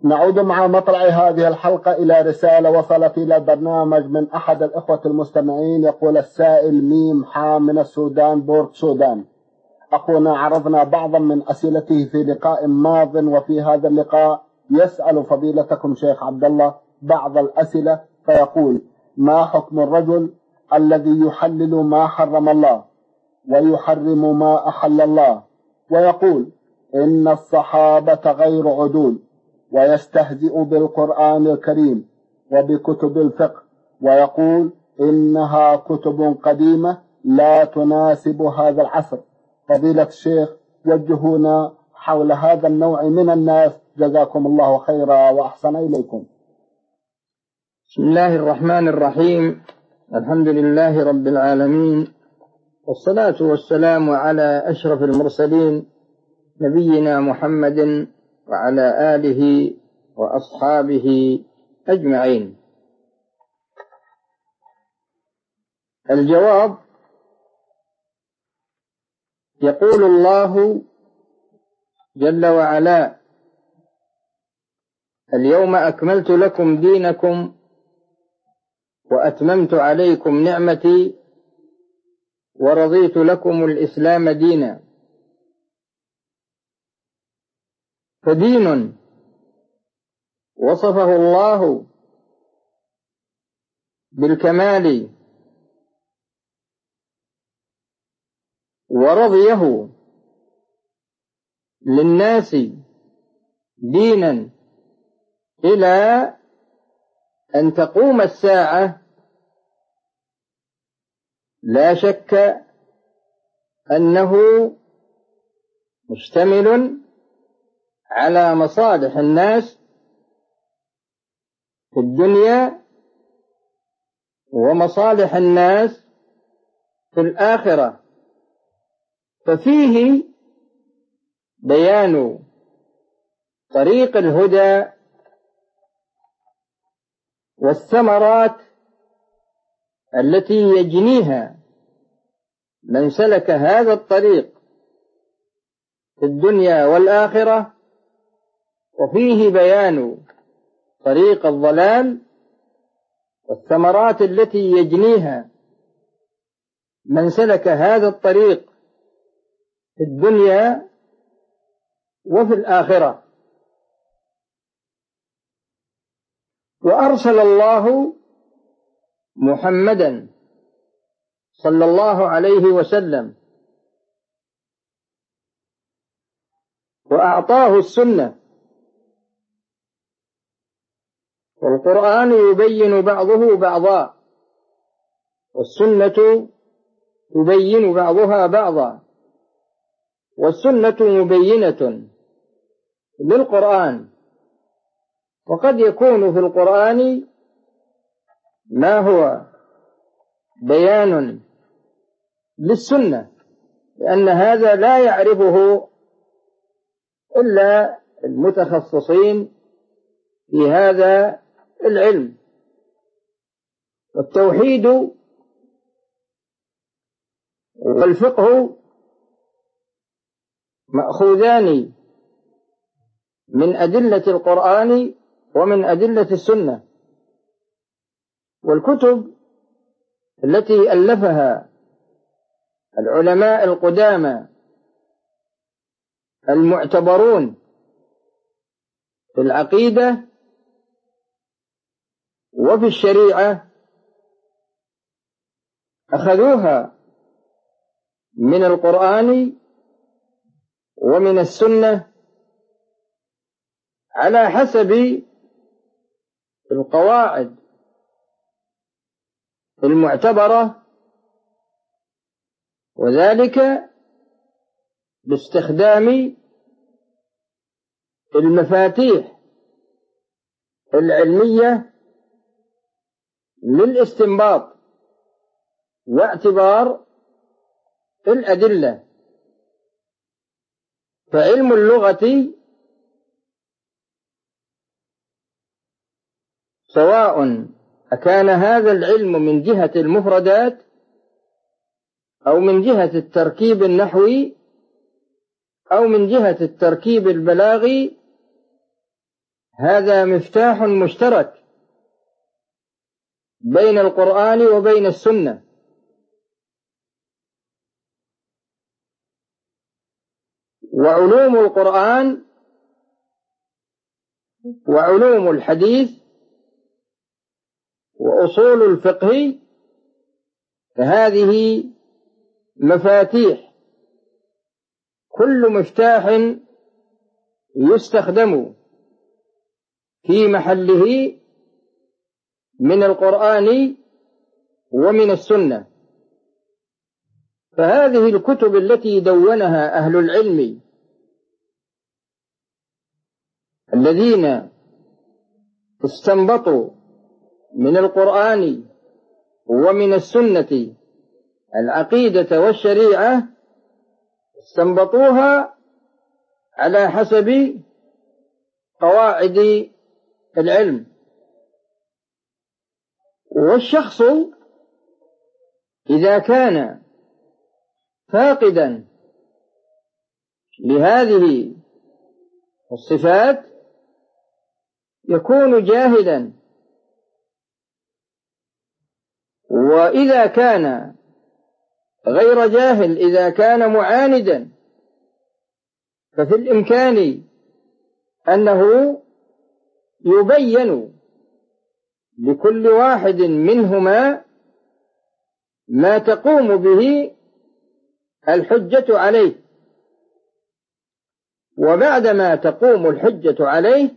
نعود مع مطلع هذه الحلقة إلى رسالة وصلت إلى البرنامج من أحد الإخوة المستمعين. يقول السائل ميم حام من السودان بورت سودان: أخونا عرضنا بعضا من أسئلته في لقاء ماض، وفي هذا اللقاء يسأل فضيلتكم شيخ عبد الله بعض الأسئلة، فيقول: ما حكم الرجل الذي يحلل ما حرم الله ويحرم ما أحل الله، ويقول إن الصحابة غير عدول، ويستهزئ بالقرآن الكريم وبكتب الفقه، ويقول إنها كتب قديمة لا تناسب هذا العصر؟ فضيلة الشيخ وجهونا حول هذا النوع من الناس، جزاكم الله خيرا وأحسن إليكم. بسم الله الرحمن الرحيم. الحمد لله رب العالمين، والصلاة والسلام على أشرف المرسلين نبينا محمد وعلى آله وأصحابه أجمعين. الجواب: يقول الله جل وعلا: اليوم أكملت لكم دينكم وأتممت عليكم نعمتي ورضيت لكم الإسلام دينا. فدين وصفه الله بالكمال ورضيه للناس دينا إلى أن تقوم الساعة، لا شك أنه مشتمل على مصالح الناس في الدنيا ومصالح الناس في الآخرة، ففيه بيان طريق الهدى والثمرات التي يجنيها من سلك هذا الطريق في الدنيا والآخرة، وفيه بيان طريق الضلال والثمرات التي يجنيها من سلك هذا الطريق في الدنيا وفي الآخرة. وأرسل الله محمدا صلى الله عليه وسلم وأعطاه السنة، والقرآن يبين بعضه بعضا، والسنة تبين بعضها بعضا، والسنة مبينة للقرآن. وقد يكون في القرآن ما هو بيان للسنة، لأن هذا لا يعرفه إلا المتخصصين في هذا العلم. والتوحيد والفقه مأخوذان من أدلة القرآن ومن أدلة السنة، والكتب التي ألفها العلماء القدامى المعتبرون في العقيدة وفي الشريعة أخذوها من القرآن ومن السنة على حسب القواعد المعتبرة، وذلك باستخدام المفاتيح العلمية للاستنباط واعتبار الأدلة. فعلم اللغة سواء أكان هذا العلم من جهة المفردات أو من جهة التركيب النحوي أو من جهة التركيب البلاغي هذا مفتاح مشترك بين القرآن وبين السنة. وعلوم القرآن وعلوم الحديث وأصول الفقه فهذه مفاتيح، كل مفتاح يستخدم في محله من القرآن ومن السنة. فهذه الكتب التي دونها أهل العلم الذين استنبطوا من القرآن ومن السنة العقيدة والشريعة استنبطوها على حسب قواعد العلم. والشخص إذا كان فاقدا لهذه الصفات يكون جاهلا، وإذا كان غير جاهل إذا كان معاندا ففي الإمكان أنه يبين لكل واحد منهما ما تقوم به الحجة عليه، وبعدما تقوم الحجة عليه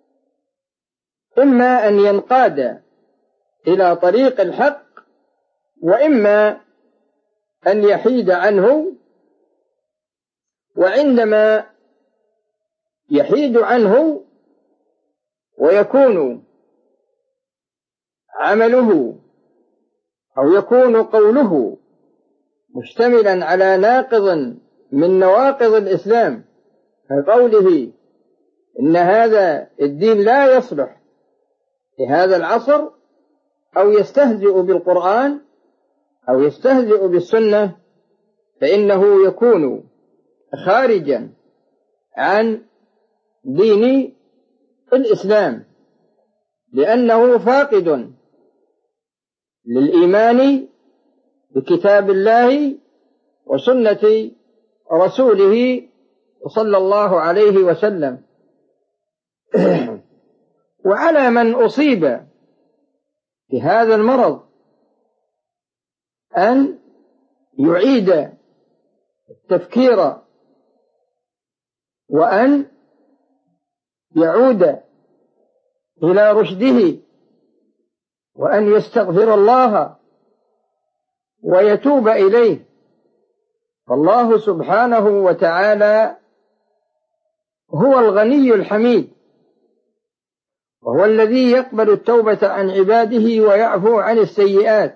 إما أن ينقاد إلى طريق الحق وإما أن يحيد عنه. وعندما يحيد عنه ويكون عمله أو يكون قوله مشتملا على ناقض من نواقض الإسلام كقوله إن هذا الدين لا يصلح في هذا العصر، أو يستهزئ بالقرآن أو يستهزئ بالسنة، فإنه يكون خارجا عن دين الإسلام، لأنه فاقد للإيمان بكتاب الله وسنة رسوله صلى الله عليه وسلم. وعلى من أصيب بهذا المرض أن يعيد التفكير وأن يعود إلى رشده وأن يستغفر الله ويتوب إليه. فالله سبحانه وتعالى هو الغني الحميد، وهو الذي يقبل التوبة عن عباده ويعفو عن السيئات.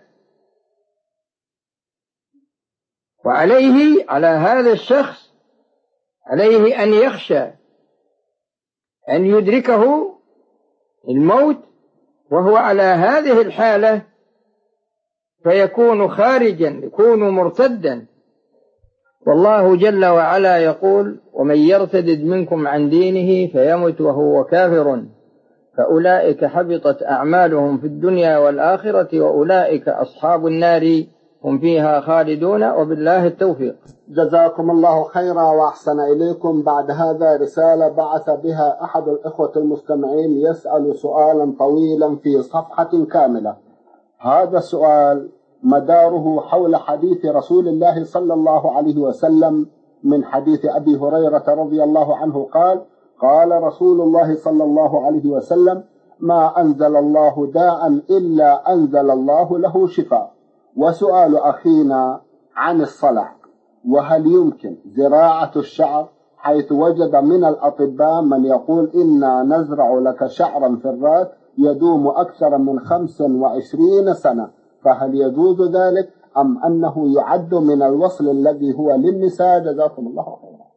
وعليه على هذا الشخص عليه أن يخشى أن يدركه الموت وهو على هذه الحالة فيكون خارجا، يكون مرتدا. والله جل وعلا يقول ومن يرتد منكم عن دينه فيمت وهو كافر فأولئك حبطت أعمالهم في الدنيا والآخرة وأولئك أصحاب النار هم فيها خالدون وبالله التوفيق. جزاكم الله خيرا وأحسن إليكم. بعد هذا رسالة بعث بها أحد الإخوة المستمعين يسأل سؤالا طويلا في صفحة كاملة. هذا السؤال مداره حول حديث رسول الله صلى الله عليه وسلم من حديث أبي هريرة رضي الله عنه قال: قال رسول الله صلى الله عليه وسلم: ما أنزل الله داء إلا أنزل الله له شفاء. وسؤال أخينا عن الصلع، وهل يمكن زراعة الشعر، حيث وجد من الأطباء من يقول إنا نزرع لك شعرا في الرأس يدوم أكثر من 25 سنة، فهل يجوز ذلك أم أنه يعد من الوصل الذي هو للنساء؟ جزاكم الله خيرا.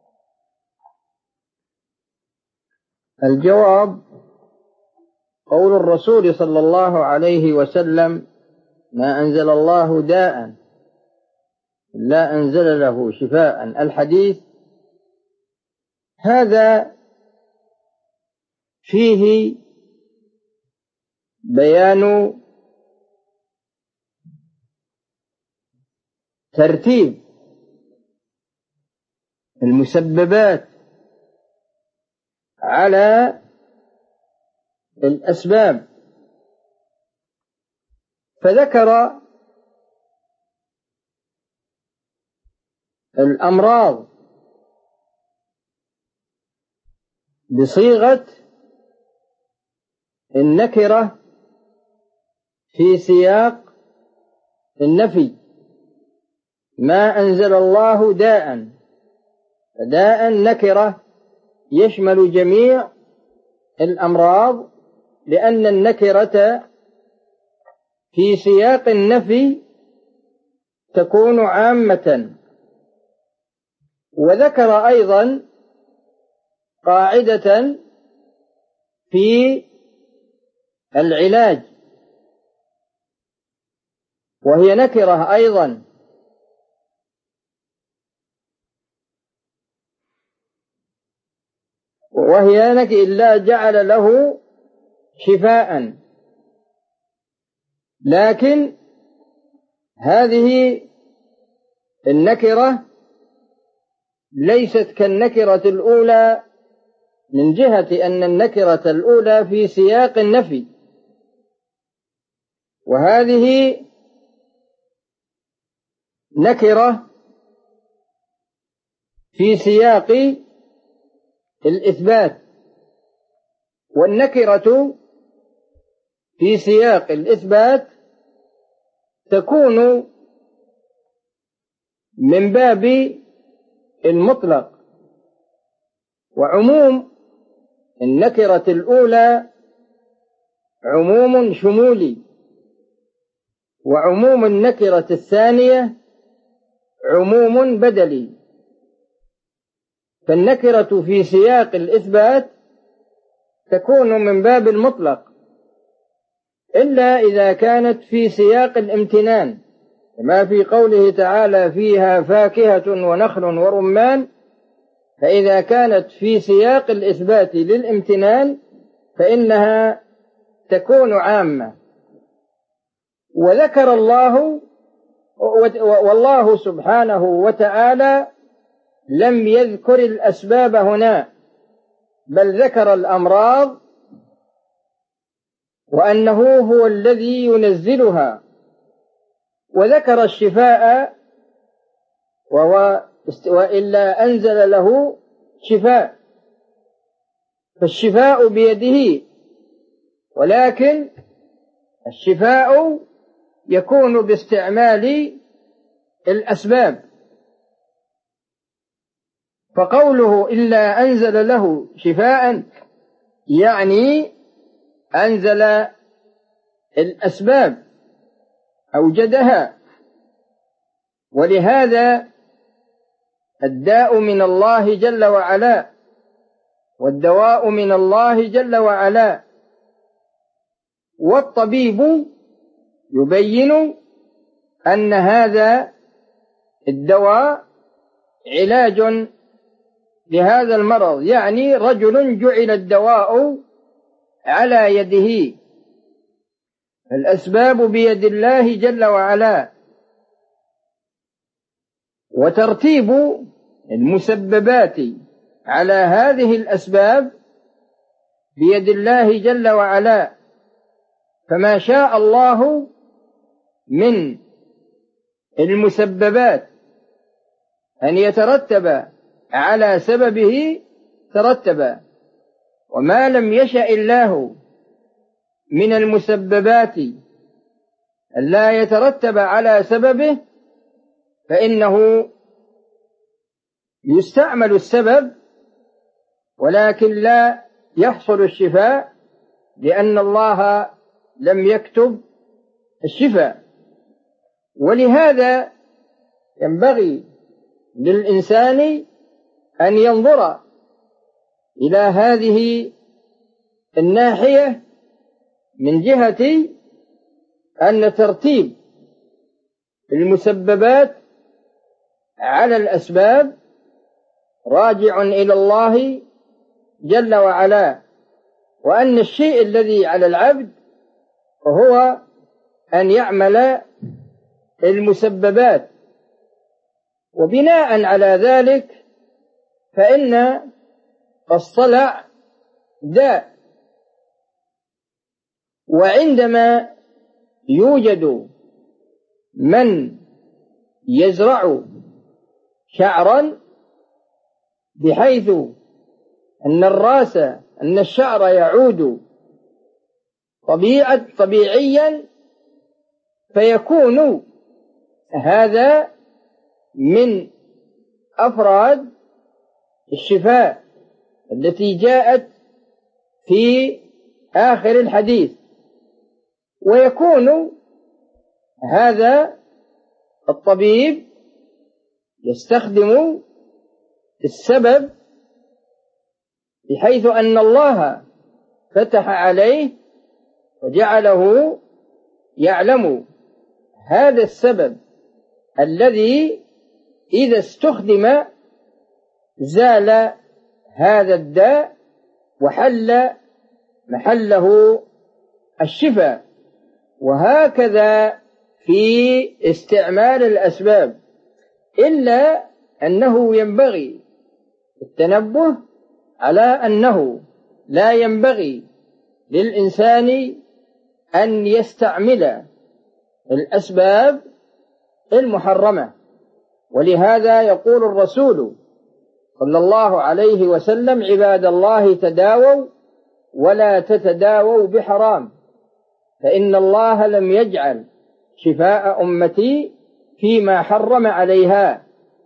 الجواب: قول الرسول صلى الله عليه وسلم: ما أنزل الله داء لا أنزل له شفاء. الحديث هذا فيه بيان ترتيب المسببات على الأسباب، فذكر الأمراض بصيغة النكرة في سياق النفي: ما أنزل الله داء، فداء نكرة يشمل جميع الأمراض، لأن النكرة في سياق النفي تكون عامة. وذكر أيضا قاعدة في العلاج، وهي نكرة أيضا، وهي إلا جعل له شفاء. لكن هذه النكرة ليست كالنكرة الأولى، من جهة أن النكرة الأولى في سياق النفي، وهذه نكرة في سياق الإثبات. والنكرة في سياق الإثبات تكون من باب المطلق، وعموم النكرة الأولى عموم شمولي، وعموم النكرة الثانية عموم بدلي. فالنكرة في سياق الإثبات تكون من باب المطلق، إلا إذا كانت في سياق الامتنان، كما في قوله تعالى: فيها فاكهة ونخل ورمان. فإذا كانت في سياق الإثبات للامتنان فإنها تكون عامة. وذكر الله، والله سبحانه وتعالى لم يذكر الأسباب هنا، بل ذكر الأمراض، وأنه هو الذي ينزلها، وذكر الشفاء، وإلا أنزل له شفاء، فالشفاء بيده، ولكن الشفاء يكون باستعمال الأسباب. فقوله إلا أنزل له شفاء يعني أنزل الأسباب، أوجدها. ولهذا الداء من الله جل وعلا، والدواء من الله جل وعلا، والطبيب يبين أن هذا الدواء علاج لهذا المرض، يعني رجل جعل الدواء على يده. الأسباب بيد الله جل وعلا، وترتيب المسببات على هذه الأسباب بيد الله جل وعلا. فما شاء الله من المسببات أن يترتب على سببه ترتب، وما لم يشأ الله من المسببات أن لا يترتب على سببه فإنه يستعمل السبب ولكن لا يحصل الشفاء، لأن الله لم يكتب الشفاء. ولهذا ينبغي للإنسان أن ينظر إلى هذه الناحية من جهة أن ترتيب المسببات على الأسباب راجع إلى الله جل وعلا، وأن الشيء الذي على العبد هو أن يعمل المسببات، وبناء على ذلك فإن الصلع داء، وعندما يوجد من يزرع شعرا بحيث أن الشعر يعود طبيعيا، فيكون هذا من أفراد الشفاء التي جاءت في آخر الحديث، ويكون هذا الطبيب يستخدم السبب بحيث أن الله فتح عليه وجعله يعلم هذا السبب الذي إذا استخدم زال هذا الداء وحل محله الشفاء. وهكذا في استعمال الأسباب، إلا أنه ينبغي التنبه على أنه لا ينبغي للإنسان أن يستعمل الأسباب المحرمة. ولهذا يقول الرسول صلى الله عليه وسلم: عباد الله تداووا ولا تتداووا بحرام، فإن الله لم يجعل شفاء أمتي فيما حرم عليها.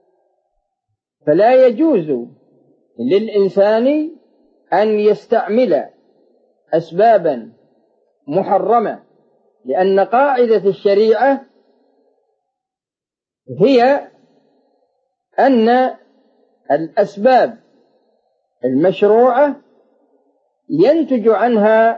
فلا يجوز للإنسان أن يستعمل أسبابا محرمة، لأن قاعدة الشريعة هي أن الأسباب المشروعة ينتج عنها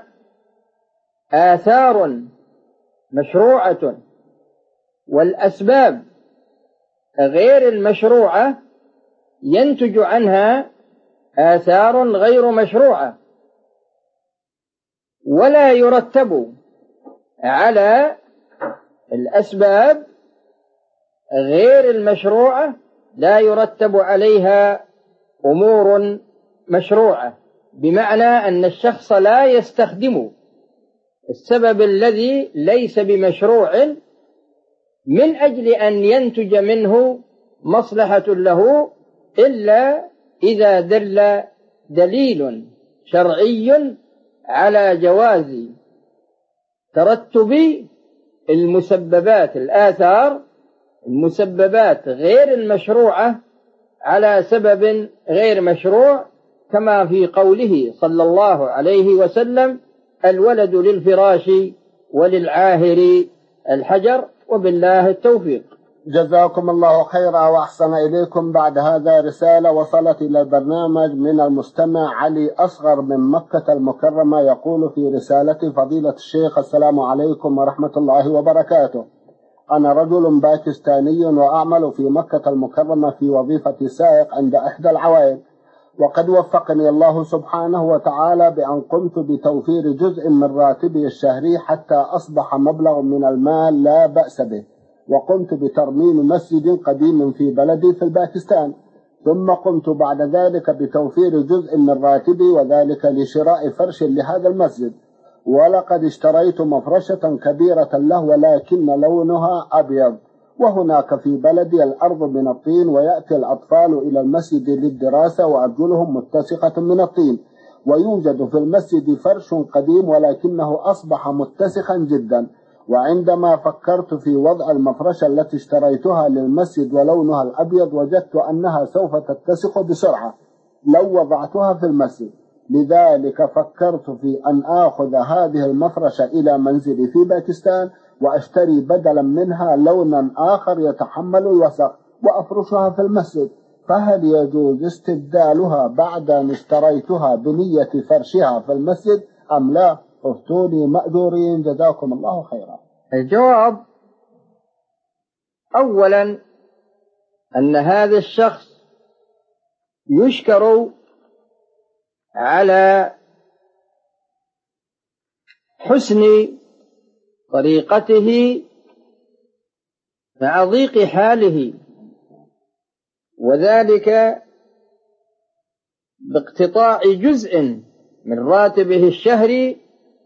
آثار مشروعة، والأسباب غير المشروعة ينتج عنها آثار غير مشروعة. ولا يرتب على الأسباب غير المشروعة، لا يرتب عليها أمور مشروعة، بمعنى أن الشخص لا يستخدم السبب الذي ليس بمشروع من أجل أن ينتج منه مصلحة له، إلا إذا دل دليل شرعي على جواز ترتب المسببات، الآثار المسببات غير المشروعة على سبب غير مشروع، كما في قوله صلى الله عليه وسلم: الولد للفراش وللعاهر الحجر. وبالله التوفيق. جزاكم الله خيرا وأحسن إليكم. بعد هذا رسالة وصلت إلى البرنامج من المستمع علي أصغر من مكة المكرمة، يقول في رسالة: فضيلة الشيخ، السلام عليكم ورحمة الله وبركاته. أنا رجل باكستاني وأعمل في مكة المكرمة في وظيفة سائق عند إحدى العوائد، وقد وفقني الله سبحانه وتعالى بأن قمت بتوفير جزء من راتبي الشهري حتى أصبح مبلغ من المال لا بأس به، وقمت بترميم مسجد قديم في بلدي في الباكستان، ثم قمت بعد ذلك بتوفير جزء من راتبي وذلك لشراء فرش لهذا المسجد، ولقد اشتريت مفرشة كبيرة له ولكن لونها أبيض، وهناك في بلدي الأرض من الطين، ويأتي الأطفال إلى المسجد للدراسة وأرجلهم متسخة من الطين، ويوجد في المسجد فرش قديم ولكنه أصبح متسخا جدا. وعندما فكرت في وضع المفرشة التي اشتريتها للمسجد ولونها الأبيض، وجدت أنها سوف تتسخ بسرعة لو وضعتها في المسجد، لذلك فكرت في أن آخذ هذه المفرشة إلى منزلي في باكستان وأشتري بدلا منها لونا آخر يتحمل الوسخ وأفرشها في المسجد، فهل يجوز استبدالها بعد أن اشتريتها بنية فرشها في المسجد أم لا؟ افتوني مأذورين، جزاكم الله خيرا. الجواب: أولا أن هذا الشخص يشكر على حسن طريقته مع ضيق حاله، وذلك باقتطاع جزء من راتبه الشهري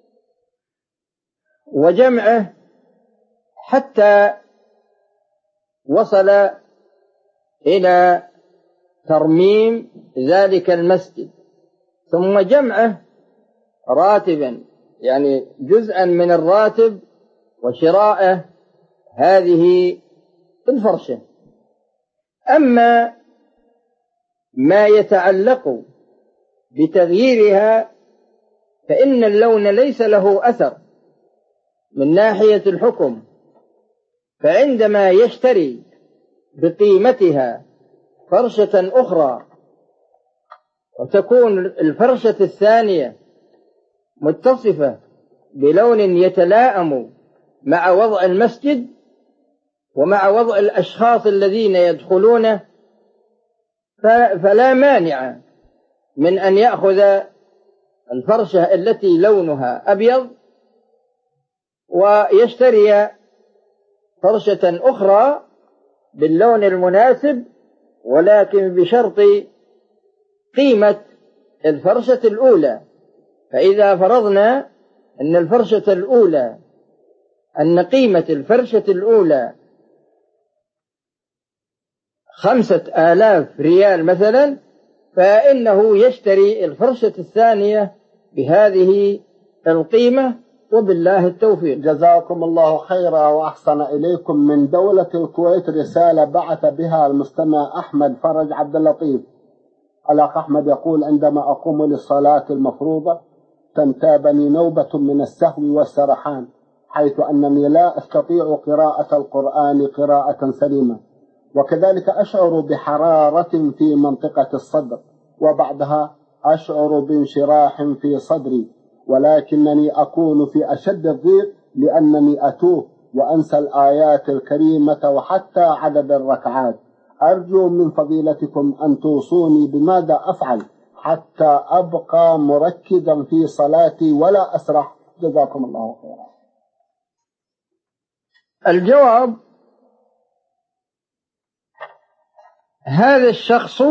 وجمعه حتى وصل إلى ترميم ذلك المسجد، ثم جمعه راتبا يعني جزءا من الراتب وشراءه هذه الفرشة. أما ما يتعلق بتغييرها فإن اللون ليس له أثر من ناحية الحكم، فعندما يشتري بقيمتها فرشة أخرى وتكون الفرشة الثانية متصفة بلون يتلائم مع وضع المسجد ومع وضع الأشخاص الذين يدخلونه، فلا مانع من أن يأخذ الفرشة التي لونها أبيض ويشتري فرشة أخرى باللون المناسب، ولكن بشرط قيمة الفرشة الأولى. فإذا فرضنا أن قيمة الفرشة الأولى 5000 ريال مثلا، فإنه يشتري الفرشة الثانية بهذه القيمة، وبالله التوفيق. جزاكم الله خيرا وأحسن إليكم. من دولة الكويت رسالة بعث بها المستمع أحمد فرج عبد اللطيف. الأخ أحمد يقول: عندما أقوم للصلاة المفروضة تنتابني نوبة من السهو والسرحان، حيث أنني لا أستطيع قراءة القرآن قراءة سليمة، وكذلك أشعر بحرارة في منطقة الصدر، وبعدها أشعر بانشراح في صدري، ولكنني أكون في أشد الضيق لأنني أتوه وأنسى الآيات الكريمة وحتى عدد الركعات. أرجو من فضيلتكم أن توصوني بماذا أفعل حتى أبقى مركزا في صلاتي ولا أسرح. جزاكم الله خيرا. الجواب: هذا الشخص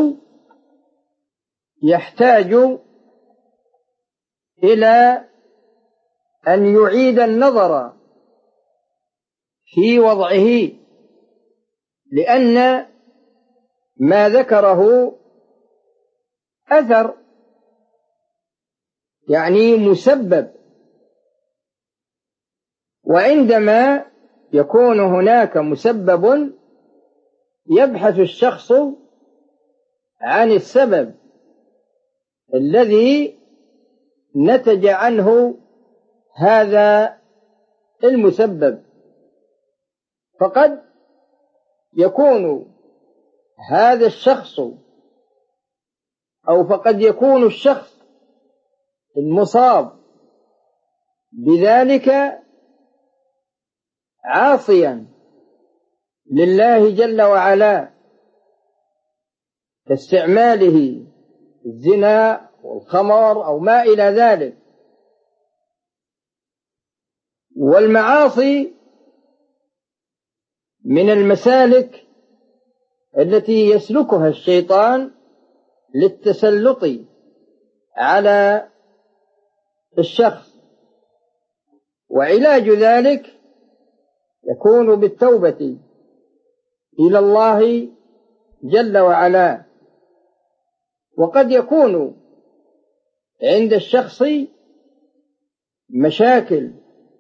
يحتاج إلى أن يعيد النظر في وضعه، لأن ما ذكره أثر يعني مسبب، وعندما يكون هناك مسبب يبحث الشخص عن السبب الذي نتج عنه هذا المسبب، فقد يكون هذا الشخص أو فقد يكون الشخص المصاب بذلك عاصيا لله جل وعلا، كاستعماله الزنا والخمر أو ما إلى ذلك. والمعاصي من المسالك التي يسلكها الشيطان للتسلط على الشخص، وعلاج ذلك يكون بالتوبة إلى الله جل وعلا. وقد يكون عند الشخص مشاكل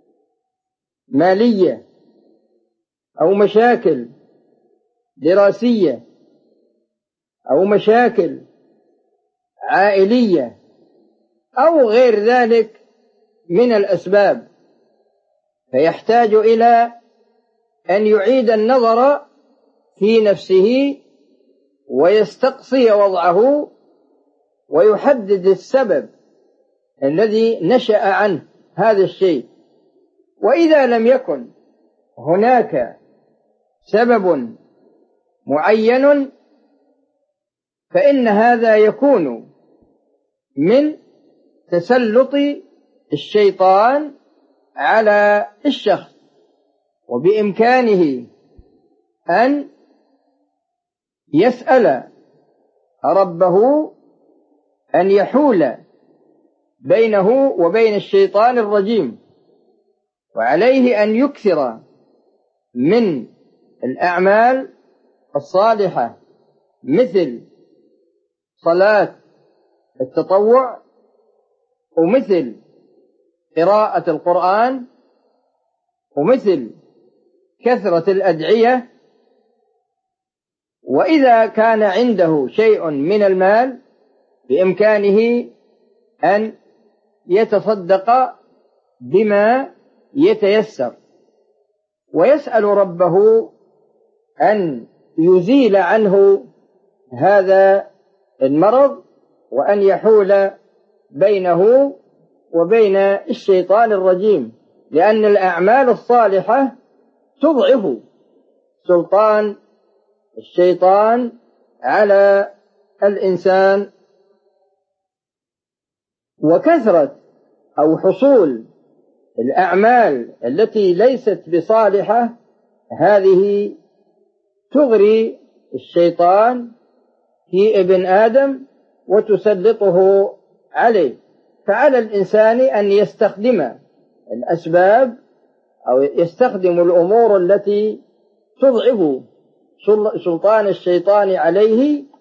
مالية أو مشاكل دراسية أو مشاكل عائلية أو غير ذلك من الأسباب، فيحتاج إلى أن يعيد النظر في نفسه ويستقصي وضعه ويحدد السبب الذي نشأ عنه هذا الشيء. وإذا لم يكن هناك سبب معين فإن هذا يكون من تسلط الشيطان على الشخص، وبإمكانه أن يسأل ربه أن يحول بينه وبين الشيطان الرجيم، وعليه أن يكثر من الأعمال الصالحة مثل صلاة التطوع، ومثل قراءة القرآن، ومثل كثرة الأدعية. وإذا كان عنده شيء من المال بإمكانه أن يتصدق بما يتيسر، ويسأل ربه أن يزيل عنه هذا المرض، وأن يحول بينه وبين الشيطان الرجيم، لأن الأعمال الصالحة تضعف سلطان الشيطان على الإنسان. وكثرة أو حصول الأعمال التي ليست بصالحة هذه تغري الشيطان في ابن آدم وتسلطه عليه. فعلى الإنسان أن يستخدم الأسباب أو يستخدم الأمور التي تضعف سلطان الشيطان عليه